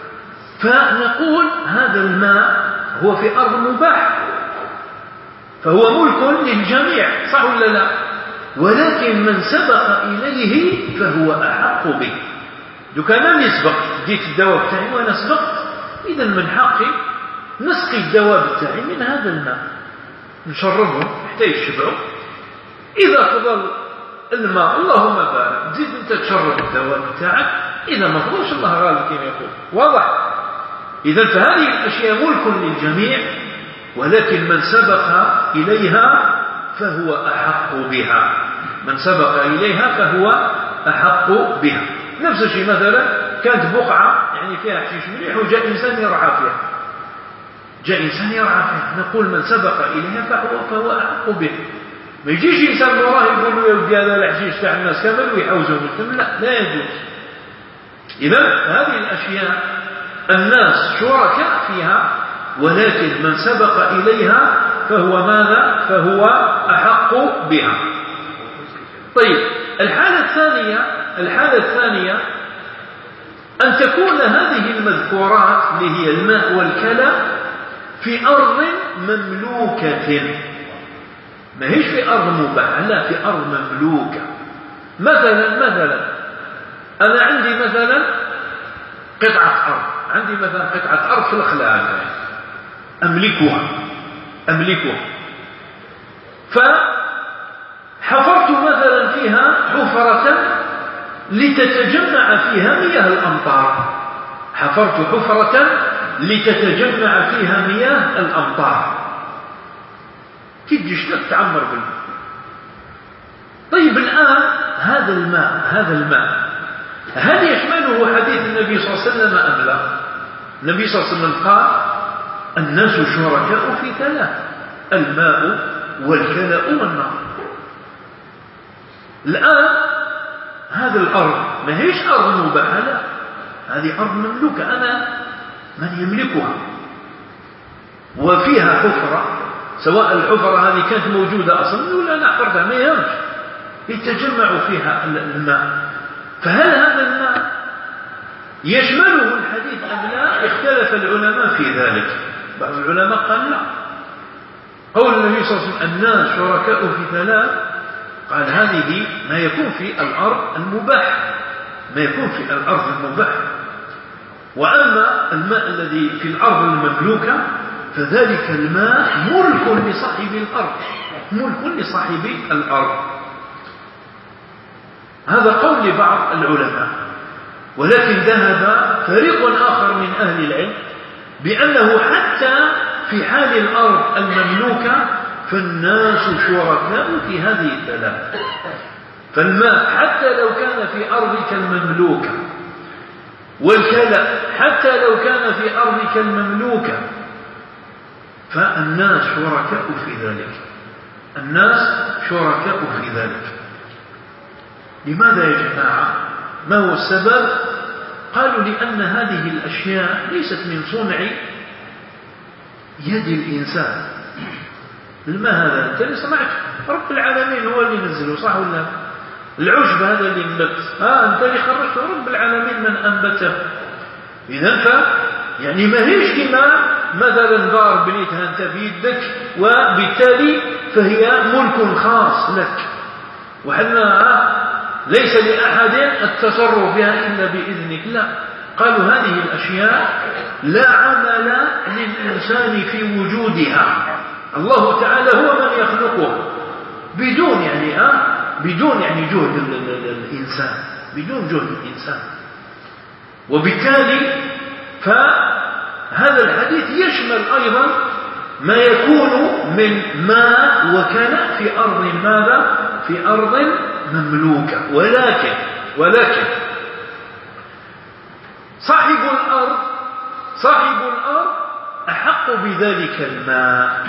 فنقول هذا الماء هو في أرض مباح، فهو ملك للجميع، صح ولا لا؟ ولكن من سبق إليه فهو أحق به. لو كان أنا سبق جيت الدواب تاعي وأنا سبقت، إذا من حقي نسقي الدواب تاعي من هذا الماء، نشربهم حتى يشبعوا. إذا فضل الماء اللهم بارك، تزيد أنت تشرب الدواب تاعك، إذا ما فضلش الله غالب كما يقول. واضح؟ إذا فهذه الأشياء ملك للجميع، ولكن من سبق إليها فهو أحق بها، من سبق إليها فهو أحق بها. نفس الشيء مثلا كانت بقعة يعني فيها حشيش مليح وجاء إنسان يرعى فيها، جاء إنسان يرعى فيها، نقول من سبق إليها فهو, فهو أحق بها. ما يجيش إنسان مراه يقول له يا ودي هذا الحشيش تاع الناس كامل ويحوزه مثل، لا لا يجوز. إذا هذه الأشياء الناس شركاء فيها، ولكن من سبق إليها فهو ماذا؟ فهو أحق بها. طيب الحالة الثانية، الحالة الثانية أن تكون هذه المذكورات اللي هي الماء والكلى في أرض مملوكة، ما هيش في أرض مباحة، لا في أرض مملوكة. مثلا مثلا أنا عندي مثلا قطعة أرض، عندي مثلا قطعة أرض في الخلاء أملكها أملكها فحفرت مثلا فيها حفرة لتتجمع فيها مياه الأمطار، حفرت حفرة لتتجمع فيها مياه الأمطار، كي تجيش تعمر بالماء. طيب الآن هذا الماء هذا الماء هل يشمله حديث النبي صلى الله عليه وسلم أم لا؟ النبي صلى الله عليه وسلم قال الناس شركاء في ثلاث، الماء والكلاء والنار. الآن هذا الأرض ما هيش أرض مباحة، لا هذه أرض مملوكة، أنا من يملكها، وفيها حفرة، سواء الحفرة هذه كانت موجودة أصلا ولا لا حفرتها ما يهمش، يتجمع فيها الماء. فهل هذا الماء يشمله الحديث أم لا؟ اختلف العلماء في ذلك. بعض العلماء قال لا، قول النبي صلى الله عليه وسلم الناس شركاء في ثلاث، قال هذه ما يكون في الأرض المباح، ما يكون في الأرض المباح. وأما الماء الذي في الأرض المملوكة فذلك الماء ملك لصاحب الأرض، ملك لصاحب الأرض. هذا قول لبعض العلماء. ولكن ذهب فريق آخر من أهل العلم بأنه حتى في حال الأرض المملوكة فالناس شركاء في هذه الثلاث. فالماء حتى لو كان في أرضك المملوكة، والكلى حتى لو كان في أرضك المملوكة، فالناس شركاء في ذلك، الناس شركاء في ذلك. لماذا يا جماعة؟ ما هو السبب؟ قالوا لأن هذه الأشياء ليست من صنع يد الإنسان. الماء هذا أنت اللي صنعته، رب العالمين هو اللي نزله، صح ولا؟ العشب هذا اللي نبت، آه أنت اللي خرجته، رب العالمين من أنبته. إذا ف يعني ما هيش كما مثلا دار بنيتها أنت بيدك وبالتالي فهي ملك خاص لك، وحنا ليس لأحد التصرف بها إلا بإذنك. لا، قالوا هذه الأشياء لا عمل للإنسان في وجودها، الله تعالى هو من يخلقها بدون يعني آه بدون يعني جهد الإنسان، بدون جهد الإنسان. وبالتالي فهذا الحديث يشمل أيضا ما يكون من ماء وكلاء في أرض ماذا؟ في أرض مملوكة. ولكن ولكن صاحب الأرض صاحب الأرض أحق بذلك الماء،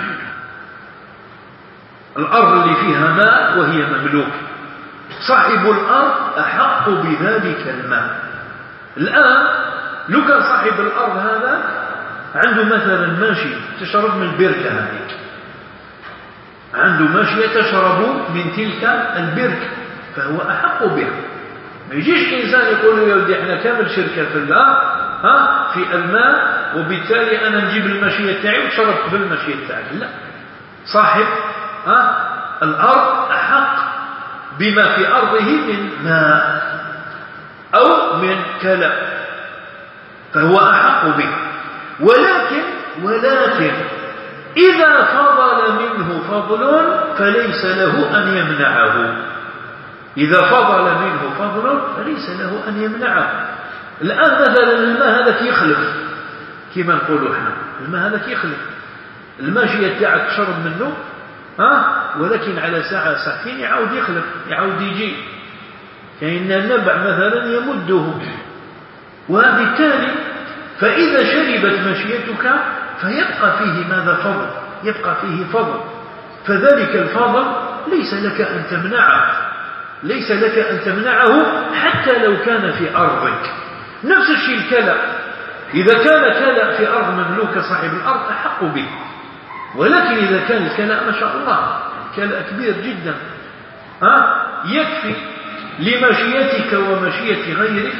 الأرض اللي فيها ماء وهي مملوكة، صاحب الأرض أحق بذلك الماء. الآن لو كان صاحب الأرض هذا عنده مثلا ماشي تشرب من البركة هذه، عنده ماشية تشرب من تلك البركة، فهو أحق بها. ما يجيش إنسان يقول له يا ودي احنا كامل شركة في الله ها في الماء وبالتالي أنا نجيب الماشية تاعي وتشرب بالماشية تاعي. لا، صاحب ها الأرض أحق بما في أرضه من ماء أو من كلاء، فهو أحق به. ولكن ولكن إذا فضل منه فضل فليس له أن يمنعه، إذا فضل منه فضل فليس له أن يمنعه. الآن مثلا الماء هذا يخلف كما نقولوا احنا، الماء هذا يخلف، الماشية تاعك تشرب منه ها، ولكن على ساعة ساعتين يعاود يخلف، يعاود يجي، كأن النبع مثلا يمده، وبالتالي فإذا شربت ماشيتك فيبقى فيه ماذا؟ فضل، يبقى فيه فضل، فذلك الفضل ليس لك أن تمنعه، ليس لك أن تمنعه حتى لو كان في أرضك. نفس الشيء الكلاء، إذا كان كلاء في أرض مملوكة صاحب الأرض أحق به، ولكن إذا كان الكلاء ما شاء الله كلاء كبير جدا ها يكفي لماشيتك وماشية غيرك،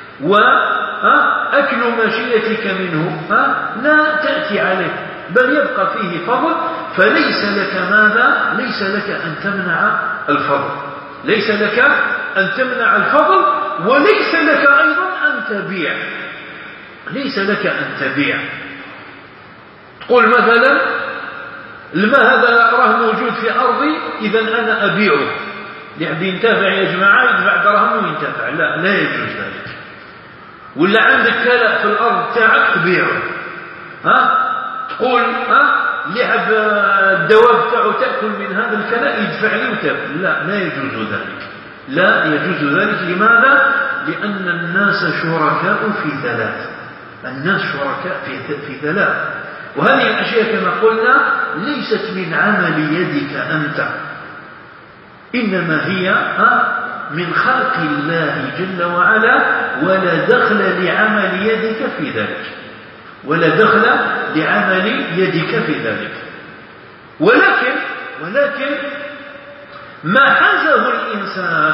وأكل ماشيتك منه ها لا تأتي عليه، بل يبقى فيه فضل، فليس لك ماذا؟ ليس لك أن تمنع الفضل، ليس لك أن تمنع الفضل، وليس لك أيضا أن تبيع، ليس لك أن تبيع. تقول مثلا الماء هذا راه موجود في أرضي إذا أنا أبيعه، يعني ينتفع يا جماعة يدفع دراهم وينتفع، لا لا يجوز ذلك. ولا عندك كلاء في الأرض تاعك تبيعه، ها تقول ها لعب الدواب تاعه تأكل من هذا الكلاء يدفع لي وتأكل، لا لا يجوز ذلك، لا يجوز ذلك. لماذا؟ لأن الناس شركاء في ثلاث، الناس شركاء في في ثلاث، وهذه الأشياء كما قلنا ليست من عمل يدك أنت، إنما هي ها من خلق الله جل وعلا، ولا دخل لعمل يدك في ذلك، ولا دخل لعمل يدك في ذلك. ولكن ولكن ما حازه الإنسان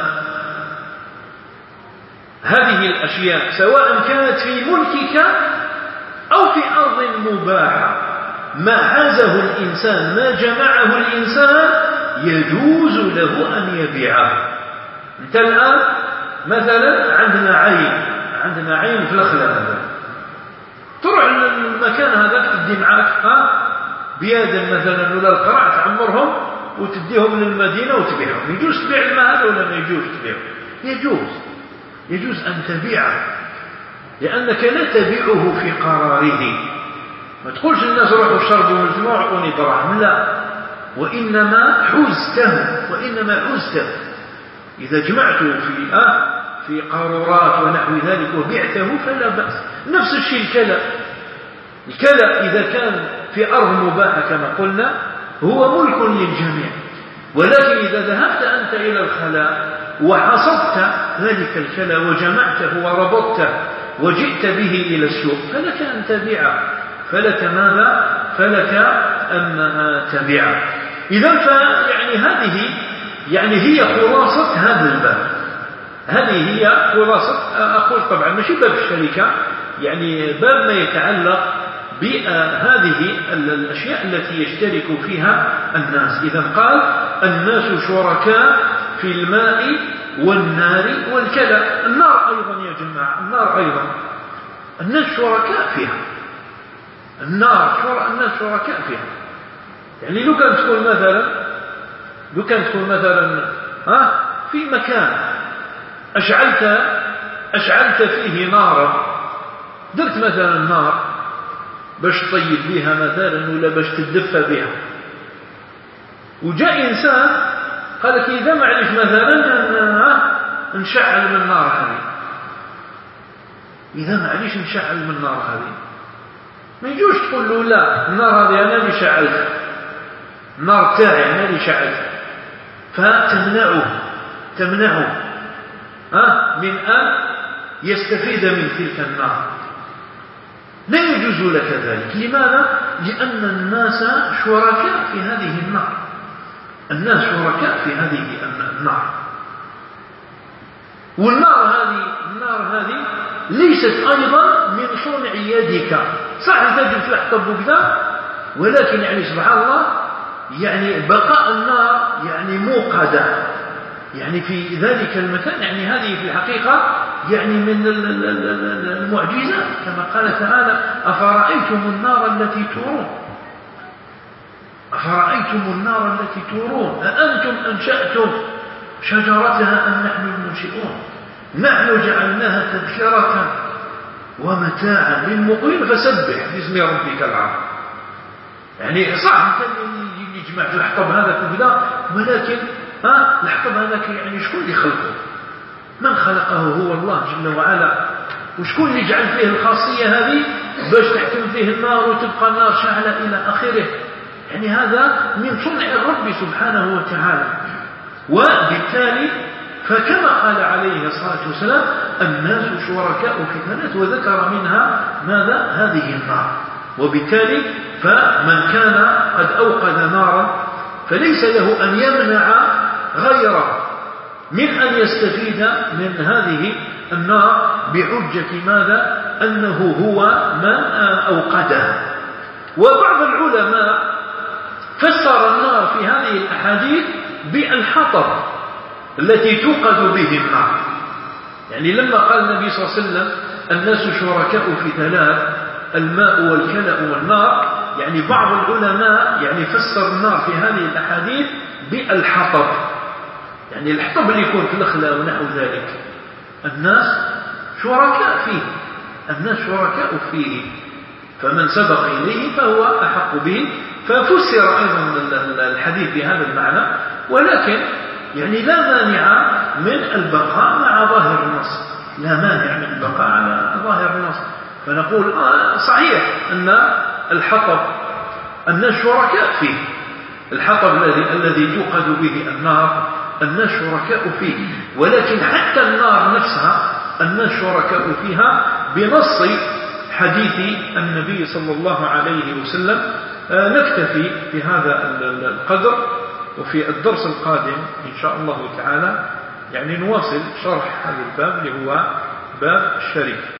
هذه الأشياء سواء كانت في ملكك أو في أرض مباحة، ما حازه الإنسان، ما جمعه الإنسان يجوز له أن يبيعه. أنت الآن مثلا عندنا عين، عندنا عين في الأخلاق هذا، تروح للمكان هذا تدي معك ها بيادا مثلا ولا القرع تعمرهم وتديهم للمدينة وتبيعهم، يجوز تبيع الماء هذا ولا ما يجوز تبيعه؟ يجوز، يجوز أن تبيعه، لأنك لا تبيعه في قراره. ما تقولش الناس روحوا شربوا من الماء وعطوني دراهم، لا، وإنما حزته، وإنما حزته إذا جمعته في آه في قارورات ونحو ذلك وبعته فلا بأس. نفس الشيء الكلى، الكلى إذا كان في أرض مباحة كما قلنا هو ملك للجميع، ولكن إذا ذهبت أنت إلى الخلاء وحصدت ذلك الكلى وجمعته وربطته وجئت به إلى السوق فلك أن تبيعه، فلك ماذا؟ فلك أنها تبعه. إذن فيعني هذه يعني هي خلاصة هذا الباب، هذه هي خلاصة. أقول طبعا ماشي باب الشركة، يعني باب ما يتعلق بهذه الأشياء التي يشترك فيها الناس. إذن قال الناس شركاء في الماء والنار والكلى. النار أيضا يا جماعة، النار أيضا الناس شركاء فيها، النار شر... الناس شركاء فيها. يعني لو كان تكون مثلا لو كان تكون مثلا ها في مكان أشعلت أشعلت فيه نارا، درت مثلا نار باش تطيب بها مثلا ولا باش تدفى بها، وجاء إنسان قال لك إذا معليش مثلا نشعل من النار هذه، إذا معليش نشعل من النار هذه، ما يجوش تقول له لا النار هذه أنا اللي شعلت، النار تاعي أنا اللي شعلت، فتمنعه تمنعه ها من أن يستفيد من تلك النار. لا يجوز لك ذلك. لماذا؟ لأن الناس شركاء في هذه النار، الناس شركاء في هذه النار. والنار هذه النار هذه ليست أيضا من صنع يدك. صح تجد في الحطب وكذا، ولكن يعني سبحان الله يعني بقاء النار يعني موقدة يعني في ذلك المكان. يعني هذه في الحقيقة يعني من المعجزات، كما قال تعالى أفرأيتم النار التي تورون أفرأيتم النار التي تورون أأنتم أنشأتم شجرتها أم نحن المنشئون نحن جعلناها تذكرة ومتاعا للمقوين فسبح باسم ربك الأعلى. يعني صح يجمع في الحطب هذا كذا، ولكن ها الحطب هذاك يعني شكون اللي خلقه؟ من خلقه هو الله جل وعلا. وشكون اللي جعل فيه الخاصية هذه باش تحكم فيه النار وتبقى النار شعلة إلى آخره؟ يعني هذا من صنع الرب سبحانه وتعالى. وبالتالي فكما قال عليه الصلاة والسلام الناس شركاء في ثلاث، وذكر منها ماذا؟ هذه النار. وبالتالي فمن كان قد أوقد نارا فليس له أن يمنع غيره من أن يستفيد من هذه النار بحجة ماذا؟ أنه هو من أوقدها. وبعض العلماء فسر النار في هذه الأحاديث بالحطب التي توقد به النار. يعني لما قال النبي صلى الله عليه وسلم الناس شركاء في ثلاث، الماء والكلأ والنار، يعني بعض العلماء يعني فسر النار في هذه الأحاديث بالحطب. يعني الحطب اللي يكون في الخلا ونحو ذلك الناس شركاء فيه، الناس شركاء فيه، فمن سبق إليه فهو أحق به. ففسر أيضا الحديث بهذا المعنى، ولكن يعني لا مانع من البقاء مع ظاهر النص، لا مانع من البقاء على ظاهر النص. فنقول آه صحيح أن الحطب الناس شركاء فيه، الحطب الذي الذي توقد به النار الناس شركاء فيه، ولكن حتى النار نفسها الناس شركاء فيها بنص حديث النبي صلى الله عليه وسلم. آه نكتفي في هذا القدر، وفي الدرس القادم إن شاء الله تعالى يعني نواصل شرح هذا الباب اللي هو باب الشريك.